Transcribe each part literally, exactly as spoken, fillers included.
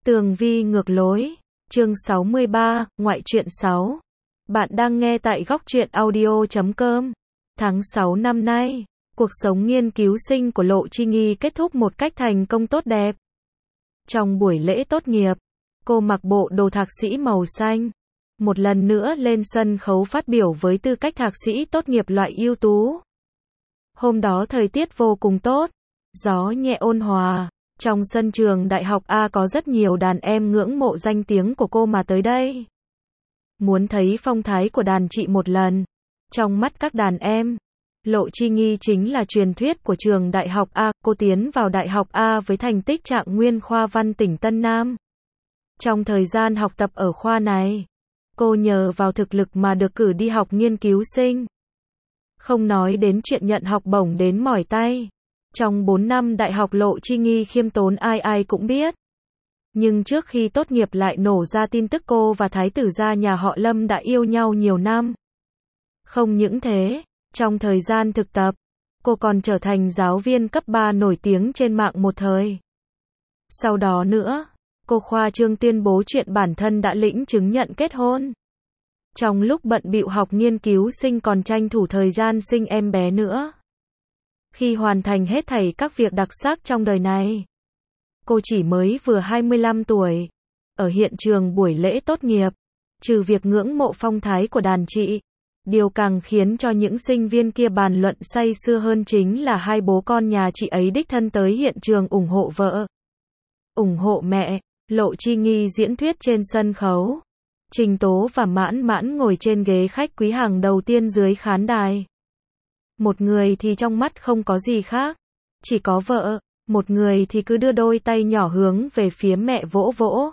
Tường vi ngược lối, chương sáu mươi ba, ngoại truyện sáu. Bạn đang nghe tại góc truyện audio chấm com. Tháng sáu năm nay, cuộc sống nghiên cứu sinh của Lộ Chi Nghi kết thúc một cách thành công tốt đẹp. Trong buổi lễ tốt nghiệp, cô mặc bộ đồ thạc sĩ màu xanh, một lần nữa lên sân khấu phát biểu với tư cách thạc sĩ tốt nghiệp loại ưu tú. Hôm đó thời tiết vô cùng tốt, gió nhẹ ôn hòa. Trong sân trường Đại học A có rất nhiều đàn em ngưỡng mộ danh tiếng của cô mà tới đây. Muốn thấy phong thái của đàn chị một lần. Trong mắt các đàn em, Lộ Chi Nghi chính là truyền thuyết của trường Đại học A. Cô tiến vào Đại học A với thành tích trạng nguyên khoa văn tỉnh Tân Nam. Trong thời gian học tập ở khoa này, cô nhờ vào thực lực mà được cử đi học nghiên cứu sinh. Không nói đến chuyện nhận học bổng đến mỏi tay. Trong bốn năm đại học Lộ Chi Nghi khiêm tốn ai ai cũng biết. Nhưng trước khi tốt nghiệp lại nổ ra tin tức cô và thái tử gia nhà họ Lâm đã yêu nhau nhiều năm. Không những thế, trong thời gian thực tập, cô còn trở thành giáo viên cấp ba nổi tiếng trên mạng một thời. Sau đó nữa, cô khoa trương tuyên bố chuyện bản thân đã lĩnh chứng nhận kết hôn. Trong lúc bận bịu học nghiên cứu sinh còn tranh thủ thời gian sinh em bé nữa. Khi hoàn thành hết thảy các việc đặc sắc trong đời này, cô chỉ mới vừa hai mươi lăm tuổi. Ở hiện trường buổi lễ tốt nghiệp, trừ việc ngưỡng mộ phong thái của đàn chị, điều càng khiến cho những sinh viên kia bàn luận say sưa hơn chính là hai bố con nhà chị ấy đích thân tới hiện trường ủng hộ vợ, ủng hộ mẹ. Lộ Chi Nghi diễn thuyết trên sân khấu, Trình Tố và Mãn Mãn ngồi trên ghế khách quý hàng đầu tiên dưới khán đài. Một người thì trong mắt không có gì khác, chỉ có vợ, một người thì cứ đưa đôi tay nhỏ hướng về phía mẹ vỗ vỗ.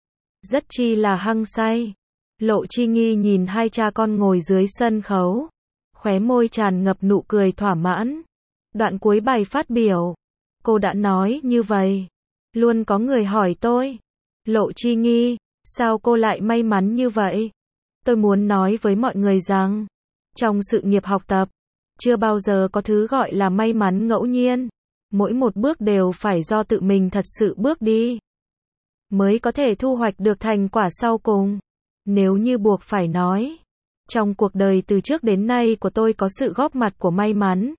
Rất chi là hăng say. Lộ Chi Nghi nhìn hai cha con ngồi dưới sân khấu, khóe môi tràn ngập nụ cười thỏa mãn. Đoạn cuối bài phát biểu, cô đã nói như vậy. Luôn có người hỏi tôi, Lộ Chi Nghi, sao cô lại may mắn như vậy? Tôi muốn nói với mọi người rằng, trong sự nghiệp học tập, chưa bao giờ có thứ gọi là may mắn ngẫu nhiên. Mỗi một bước đều phải do tự mình thật sự bước đi, mới có thể thu hoạch được thành quả sau cùng. Nếu như buộc phải nói, trong cuộc đời từ trước đến nay của tôi có sự góp mặt của may mắn.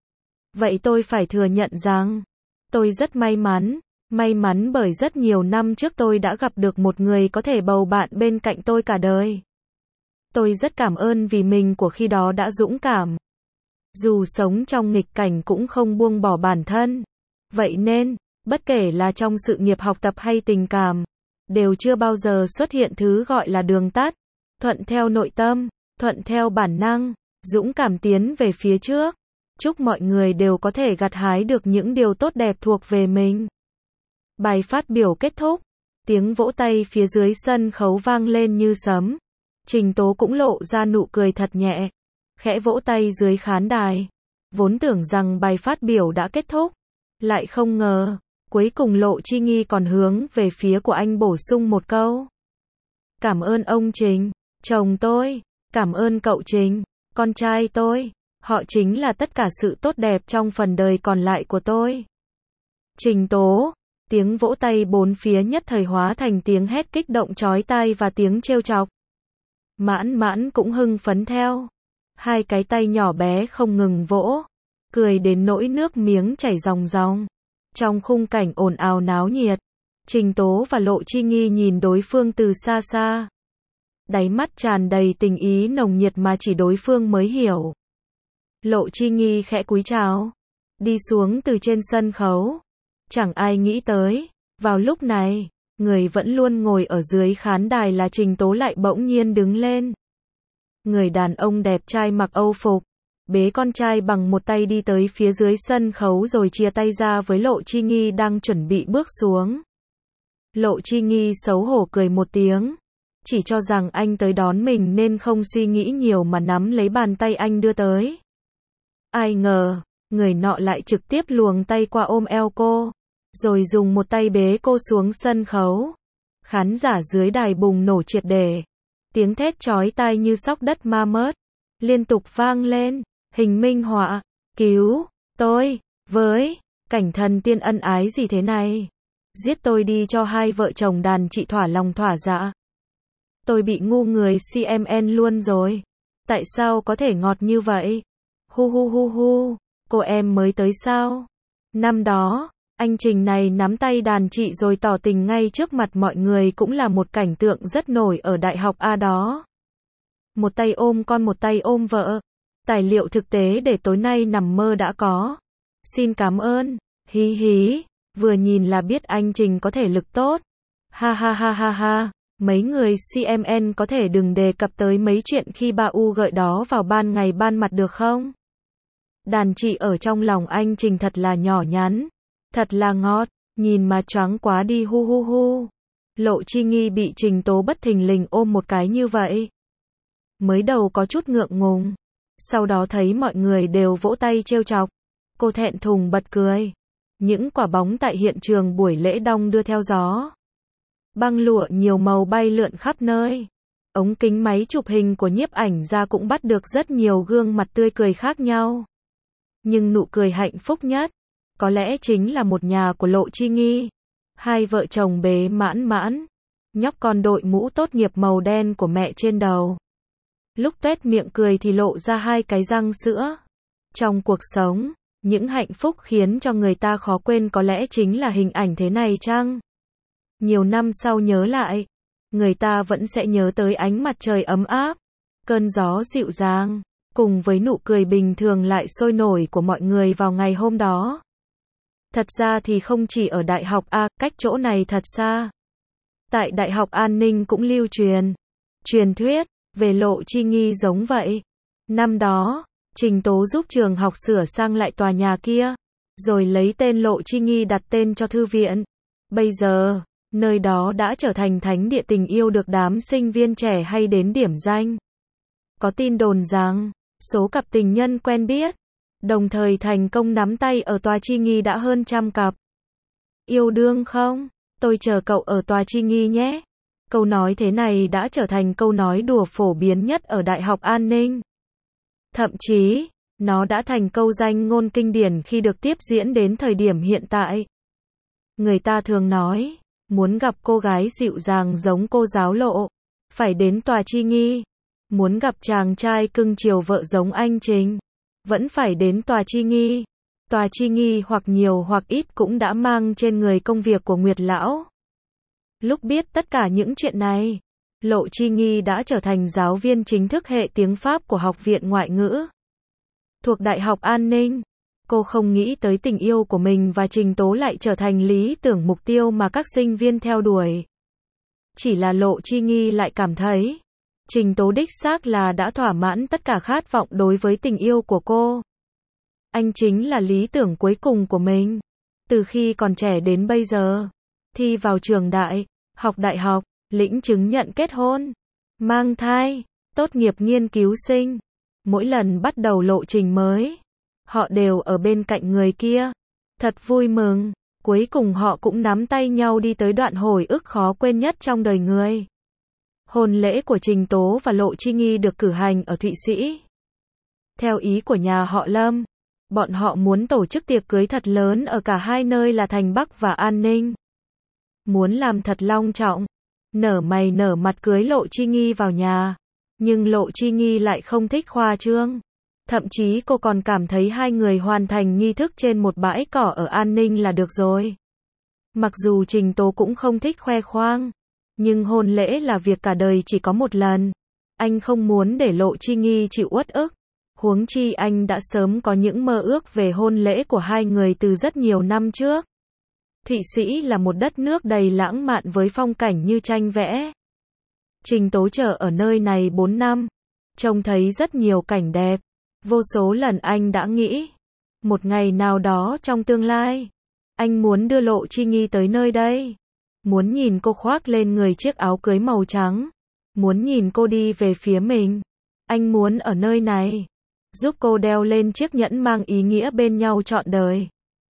Vậy tôi phải thừa nhận rằng, tôi rất may mắn. May mắn bởi rất nhiều năm trước tôi đã gặp được một người có thể bầu bạn bên cạnh tôi cả đời. Tôi rất cảm ơn vì mình của khi đó đã dũng cảm. Dù sống trong nghịch cảnh cũng không buông bỏ bản thân. Vậy nên, bất kể là trong sự nghiệp học tập hay tình cảm, đều chưa bao giờ xuất hiện thứ gọi là đường tắt. Thuận theo nội tâm, thuận theo bản năng, dũng cảm tiến về phía trước. Chúc mọi người đều có thể gặt hái được những điều tốt đẹp thuộc về mình. Bài phát biểu kết thúc, tiếng vỗ tay phía dưới sân khấu vang lên như sấm. Trình Tố cũng lộ ra nụ cười thật nhẹ, khẽ vỗ tay dưới khán đài. Vốn tưởng rằng bài phát biểu đã kết thúc, lại không ngờ, cuối cùng Lộ Chi Nghi còn hướng về phía của anh bổ sung một câu. Cảm ơn ông Trình, chồng tôi, cảm ơn cậu Trình, con trai tôi, họ chính là tất cả sự tốt đẹp trong phần đời còn lại của tôi. Trình Tố, tiếng vỗ tay bốn phía nhất thời hóa thành tiếng hét kích động chói tai và tiếng trêu chọc. Mãn Mãn cũng hưng phấn theo. Hai cái tay nhỏ bé không ngừng vỗ, cười đến nỗi nước miếng chảy ròng ròng. Trong khung cảnh ồn ào náo nhiệt, Trình Tố và Lộ Chi Nghi nhìn đối phương từ xa xa. Đáy mắt tràn đầy tình ý nồng nhiệt mà chỉ đối phương mới hiểu. Lộ Chi Nghi khẽ cúi chào, đi xuống từ trên sân khấu. Chẳng ai nghĩ tới, vào lúc này, người vẫn luôn ngồi ở dưới khán đài là Trình Tố lại bỗng nhiên đứng lên. Người đàn ông đẹp trai mặc Âu phục, bế con trai bằng một tay đi tới phía dưới sân khấu rồi chia tay ra với Lộ Chi Nghi đang chuẩn bị bước xuống. Lộ Chi Nghi xấu hổ cười một tiếng, chỉ cho rằng anh tới đón mình nên không suy nghĩ nhiều mà nắm lấy bàn tay anh đưa tới. Ai ngờ, người nọ lại trực tiếp luồng tay qua ôm eo cô, rồi dùng một tay bế cô xuống sân khấu. Khán giả dưới đài bùng nổ triệt để. Tiếng thét chói tai như sóc đất ma mớt, liên tục vang lên. Hình minh họa, cứu tôi với cảnh thần tiên ân ái gì thế này? Giết tôi đi cho hai vợ chồng đàn chị thỏa lòng thỏa dạ. Tôi bị ngu người xê em en luôn rồi. Tại sao có thể ngọt như vậy? Hu hu hu hu, cô em mới tới sao? Năm đó, anh Trình này nắm tay đàn chị rồi tỏ tình ngay trước mặt mọi người cũng là một cảnh tượng rất nổi ở Đại học A đó. Một tay ôm con một tay ôm vợ. Tài liệu thực tế để tối nay nằm mơ đã có. Xin cảm ơn. Hí hí, vừa nhìn là biết anh Trình có thể lực tốt. Ha ha ha ha ha, mấy người xê em en có thể đừng đề cập tới mấy chuyện khi ba U gợi đó vào ban ngày ban mặt được không? Đàn chị ở trong lòng anh Trình thật là nhỏ nhắn, thật là ngọt, nhìn mà choáng quá đi hu hu hu. Lộ Chi Nghi bị Trình Tố bất thình lình ôm một cái như vậy. Mới đầu có chút ngượng ngùng, sau đó thấy mọi người đều vỗ tay trêu chọc, cô thẹn thùng bật cười. Những quả bóng tại hiện trường buổi lễ đong đưa theo gió. Băng lụa nhiều màu bay lượn khắp nơi. Ống kính máy chụp hình của nhiếp ảnh gia cũng bắt được rất nhiều gương mặt tươi cười khác nhau. Nhưng nụ cười hạnh phúc nhất, có lẽ chính là một nhà của Lộ Chi Nghi. Hai vợ chồng bế mãn mãn. Nhóc con đội mũ tốt nghiệp màu đen của mẹ trên đầu. Lúc tuét miệng cười thì lộ ra hai cái răng sữa. Trong cuộc sống, những hạnh phúc khiến cho người ta khó quên có lẽ chính là hình ảnh thế này chăng? Nhiều năm sau nhớ lại, người ta vẫn sẽ nhớ tới ánh mặt trời ấm áp, cơn gió dịu dàng, cùng với nụ cười bình thường lại sôi nổi của mọi người vào ngày hôm đó. Thật ra thì không chỉ ở Đại học A, cách chỗ này thật xa. Tại Đại học An Ninh cũng lưu truyền, truyền thuyết, về Lộ Chi Nghi giống vậy. Năm đó, Trình Tố giúp trường học sửa sang lại tòa nhà kia, rồi lấy tên Lộ Chi Nghi đặt tên cho thư viện. Bây giờ, nơi đó đã trở thành thánh địa tình yêu được đám sinh viên trẻ hay đến điểm danh. Có tin đồn rằng, số cặp tình nhân quen biết, đồng thời thành công nắm tay ở tòa Chi Nghi đã hơn trăm cặp. Yêu đương không? Tôi chờ cậu ở tòa Chi Nghi nhé. Câu nói thế này đã trở thành câu nói đùa phổ biến nhất ở Đại học An Ninh. Thậm chí, nó đã thành câu danh ngôn kinh điển khi được tiếp diễn đến thời điểm hiện tại. Người ta thường nói, muốn gặp cô gái dịu dàng giống cô giáo Lộ, phải đến tòa Chi Nghi. Muốn gặp chàng trai cưng chiều vợ giống anh Trình, vẫn phải đến tòa Chi Nghi. Tòa Chi Nghi hoặc nhiều hoặc ít cũng đã mang trên người công việc của Nguyệt Lão. Lúc biết tất cả những chuyện này, Lộ Chi Nghi đã trở thành giáo viên chính thức hệ tiếng Pháp của Học viện Ngoại ngữ thuộc Đại học An Ninh. Cô không nghĩ tới tình yêu của mình và Trình Tố lại trở thành lý tưởng mục tiêu mà các sinh viên theo đuổi. Chỉ là Lộ Chi Nghi lại cảm thấy, Trình Tố đích xác là đã thỏa mãn tất cả khát vọng đối với tình yêu của cô. Anh chính là lý tưởng cuối cùng của mình. Từ khi còn trẻ đến bây giờ, thi vào trường đại, học đại học, lĩnh chứng nhận kết hôn, mang thai, tốt nghiệp nghiên cứu sinh. Mỗi lần bắt đầu lộ trình mới, họ đều ở bên cạnh người kia. Thật vui mừng, cuối cùng họ cũng nắm tay nhau đi tới đoạn hồi ức khó quên nhất trong đời người. Hôn lễ của Trình Tố và Lộ Chi Nghi được cử hành ở Thụy Sĩ. Theo ý của nhà họ Lâm, bọn họ muốn tổ chức tiệc cưới thật lớn ở cả hai nơi là Thành Bắc và An Ninh. Muốn làm thật long trọng, nở mày nở mặt cưới Lộ Chi Nghi vào nhà. Nhưng Lộ Chi Nghi lại không thích khoa trương. Thậm chí cô còn cảm thấy hai người hoàn thành nghi thức trên một bãi cỏ ở An Ninh là được rồi. Mặc dù Trình Tố cũng không thích khoe khoang, nhưng hôn lễ là việc cả đời chỉ có một lần. Anh không muốn để Lộ Chi Nghi chịu uất ức. Huống chi anh đã sớm có những mơ ước về hôn lễ của hai người từ rất nhiều năm trước. Thụy Sĩ là một đất nước đầy lãng mạn với phong cảnh như tranh vẽ. Trình Tố chờ ở nơi này bốn năm, trông thấy rất nhiều cảnh đẹp. Vô số lần anh đã nghĩ, một ngày nào đó trong tương lai, anh muốn đưa Lộ Chi Nghi tới nơi đây. Muốn nhìn cô khoác lên người chiếc áo cưới màu trắng. Muốn nhìn cô đi về phía mình. Anh muốn ở nơi này, giúp cô đeo lên chiếc nhẫn mang ý nghĩa bên nhau trọn đời.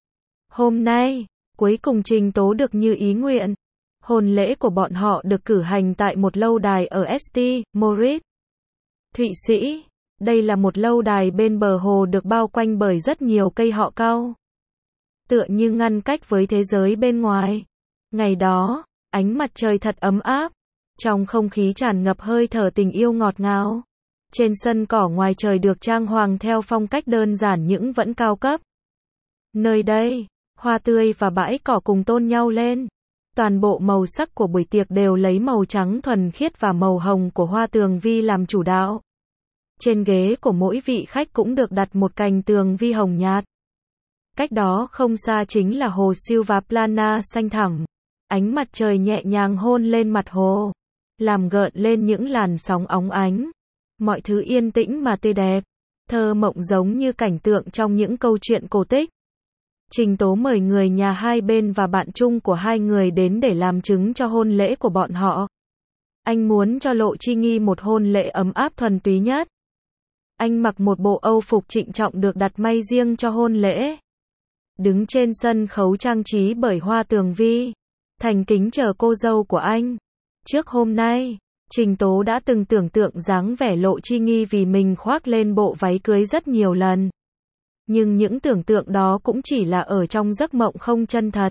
Hôm nay, cuối cùng Trình Tố được như ý nguyện. Hôn lễ của bọn họ được cử hành tại một lâu đài ở ét tê Moritz, Thụy Sĩ. Đây là một lâu đài bên bờ hồ được bao quanh bởi rất nhiều cây họ cau. Tựa như ngăn cách với thế giới bên ngoài. Ngày đó, ánh mặt trời thật ấm áp. Trong không khí tràn ngập hơi thở tình yêu ngọt ngào. Trên sân cỏ ngoài trời được trang hoàng theo phong cách đơn giản nhưng vẫn cao cấp. Nơi đây, hoa tươi và bãi cỏ cùng tôn nhau lên. Toàn bộ màu sắc của buổi tiệc đều lấy màu trắng thuần khiết và màu hồng của hoa tường vi làm chủ đạo. Trên ghế của mỗi vị khách cũng được đặt một cành tường vi hồng nhạt. Cách đó không xa chính là hồ Silva Plana xanh thẳm. Ánh mặt trời nhẹ nhàng hôn lên mặt hồ, làm gợn lên những làn sóng óng ánh. Mọi thứ yên tĩnh mà tươi đẹp, thơ mộng giống như cảnh tượng trong những câu chuyện cổ tích. Trình Tố mời người nhà hai bên và bạn chung của hai người đến để làm chứng cho hôn lễ của bọn họ. Anh muốn cho Lộ Chi Nghi một hôn lễ ấm áp thuần túy nhất. Anh mặc một bộ âu phục trịnh trọng được đặt may riêng cho hôn lễ. Đứng trên sân khấu trang trí bởi hoa tường vi, thành kính chờ cô dâu của anh. Trước hôm nay, Trình Tố đã từng tưởng tượng dáng vẻ Lộ Chi Nghi vì mình khoác lên bộ váy cưới rất nhiều lần. Nhưng những tưởng tượng đó cũng chỉ là ở trong giấc mộng không chân thật.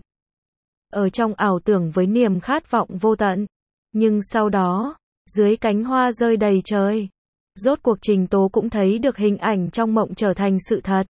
Ở trong ảo tưởng với niềm khát vọng vô tận. Nhưng sau đó, dưới cánh hoa rơi đầy trời, rốt cuộc Trình Tố cũng thấy được hình ảnh trong mộng trở thành sự thật.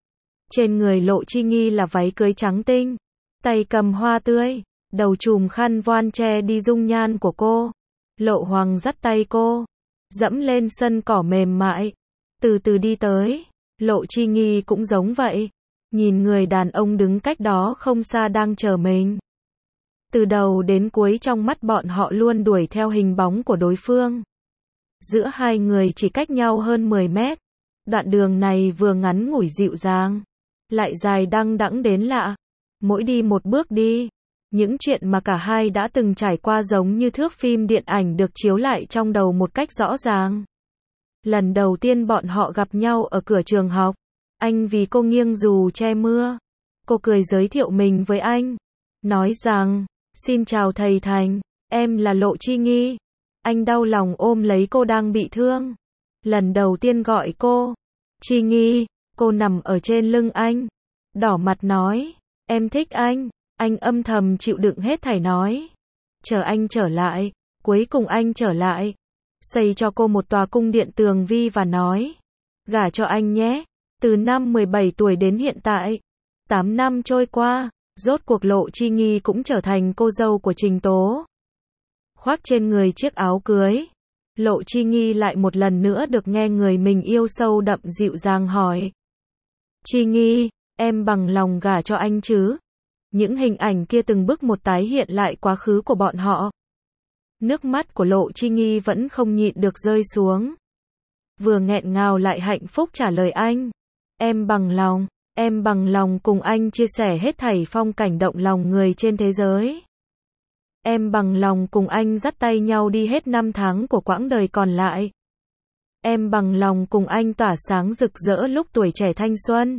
Trên người Lộ Chi Nghi là váy cưới trắng tinh, tay cầm hoa tươi, đầu chùm khăn voan che đi dung nhan của cô. Lộ Hoàng dắt tay cô, dẫm lên sân cỏ mềm mại, từ từ đi tới. Lộ Chi Nghi cũng giống vậy, nhìn người đàn ông đứng cách đó không xa đang chờ mình. Từ đầu đến cuối trong mắt bọn họ luôn đuổi theo hình bóng của đối phương. Giữa hai người chỉ cách nhau hơn mười mét. Đoạn đường này vừa ngắn ngủi dịu dàng, lại dài đăng đẵng đến lạ. Mỗi đi một bước đi, những chuyện mà cả hai đã từng trải qua giống như thước phim điện ảnh được chiếu lại trong đầu một cách rõ ràng. Lần đầu tiên bọn họ gặp nhau ở cửa trường học, anh vì cô nghiêng dù che mưa. Cô cười giới thiệu mình với anh, nói rằng, xin chào thầy Thành, em là Lộ Chi Nghi. Anh đau lòng ôm lấy cô đang bị thương. Lần đầu tiên gọi cô Chi Nghi, cô nằm ở trên lưng anh, đỏ mặt nói, em thích anh. Anh âm thầm chịu đựng hết thảy nói, chờ anh trở lại. Cuối cùng anh trở lại, xây cho cô một tòa cung điện tường vi và nói, gả cho anh nhé. Từ năm mười bảy tuổi đến hiện tại, tám năm trôi qua, rốt cuộc Lộ Chi Nghi cũng trở thành cô dâu của Trình Tố. Khoác trên người chiếc áo cưới, Lộ Chi Nghi lại một lần nữa được nghe người mình yêu sâu đậm dịu dàng hỏi, Chi Nghi, em bằng lòng gả cho anh chứ? Những hình ảnh kia từng bước một tái hiện lại quá khứ của bọn họ. Nước mắt của Lộ Chi Nghi vẫn không nhịn được rơi xuống. Vừa nghẹn ngào lại hạnh phúc trả lời anh, em bằng lòng, em bằng lòng cùng anh chia sẻ hết thảy phong cảnh động lòng người trên thế giới. Em bằng lòng cùng anh dắt tay nhau đi hết năm tháng của quãng đời còn lại. Em bằng lòng cùng anh tỏa sáng rực rỡ lúc tuổi trẻ thanh xuân.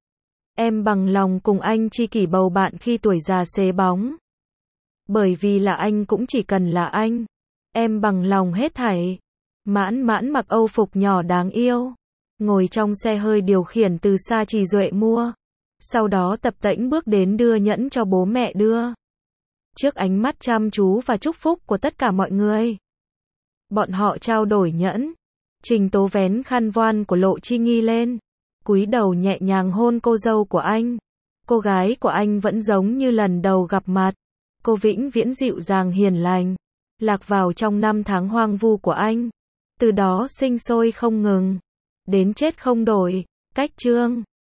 Em bằng lòng cùng anh tri kỷ bầu bạn khi tuổi già xế bóng. Bởi vì là anh cũng chỉ cần là anh. Em bằng lòng hết thảy. Mãn mãn mặc âu phục nhỏ đáng yêu, ngồi trong xe hơi điều khiển từ xa Trì Duệ mua. Sau đó tập tễnh bước đến đưa nhẫn cho bố mẹ đưa. Trước ánh mắt chăm chú và chúc phúc của tất cả mọi người, bọn họ trao đổi nhẫn. Trình Tố vén khăn voan của Lộ Chi Nghi lên, cúi đầu nhẹ nhàng hôn cô dâu của anh. Cô gái của anh vẫn giống như lần đầu gặp mặt. Cô vĩnh viễn dịu dàng hiền lành, lạc vào trong năm tháng hoang vu của anh. Từ đó sinh sôi không ngừng, đến chết không đổi. Cách chương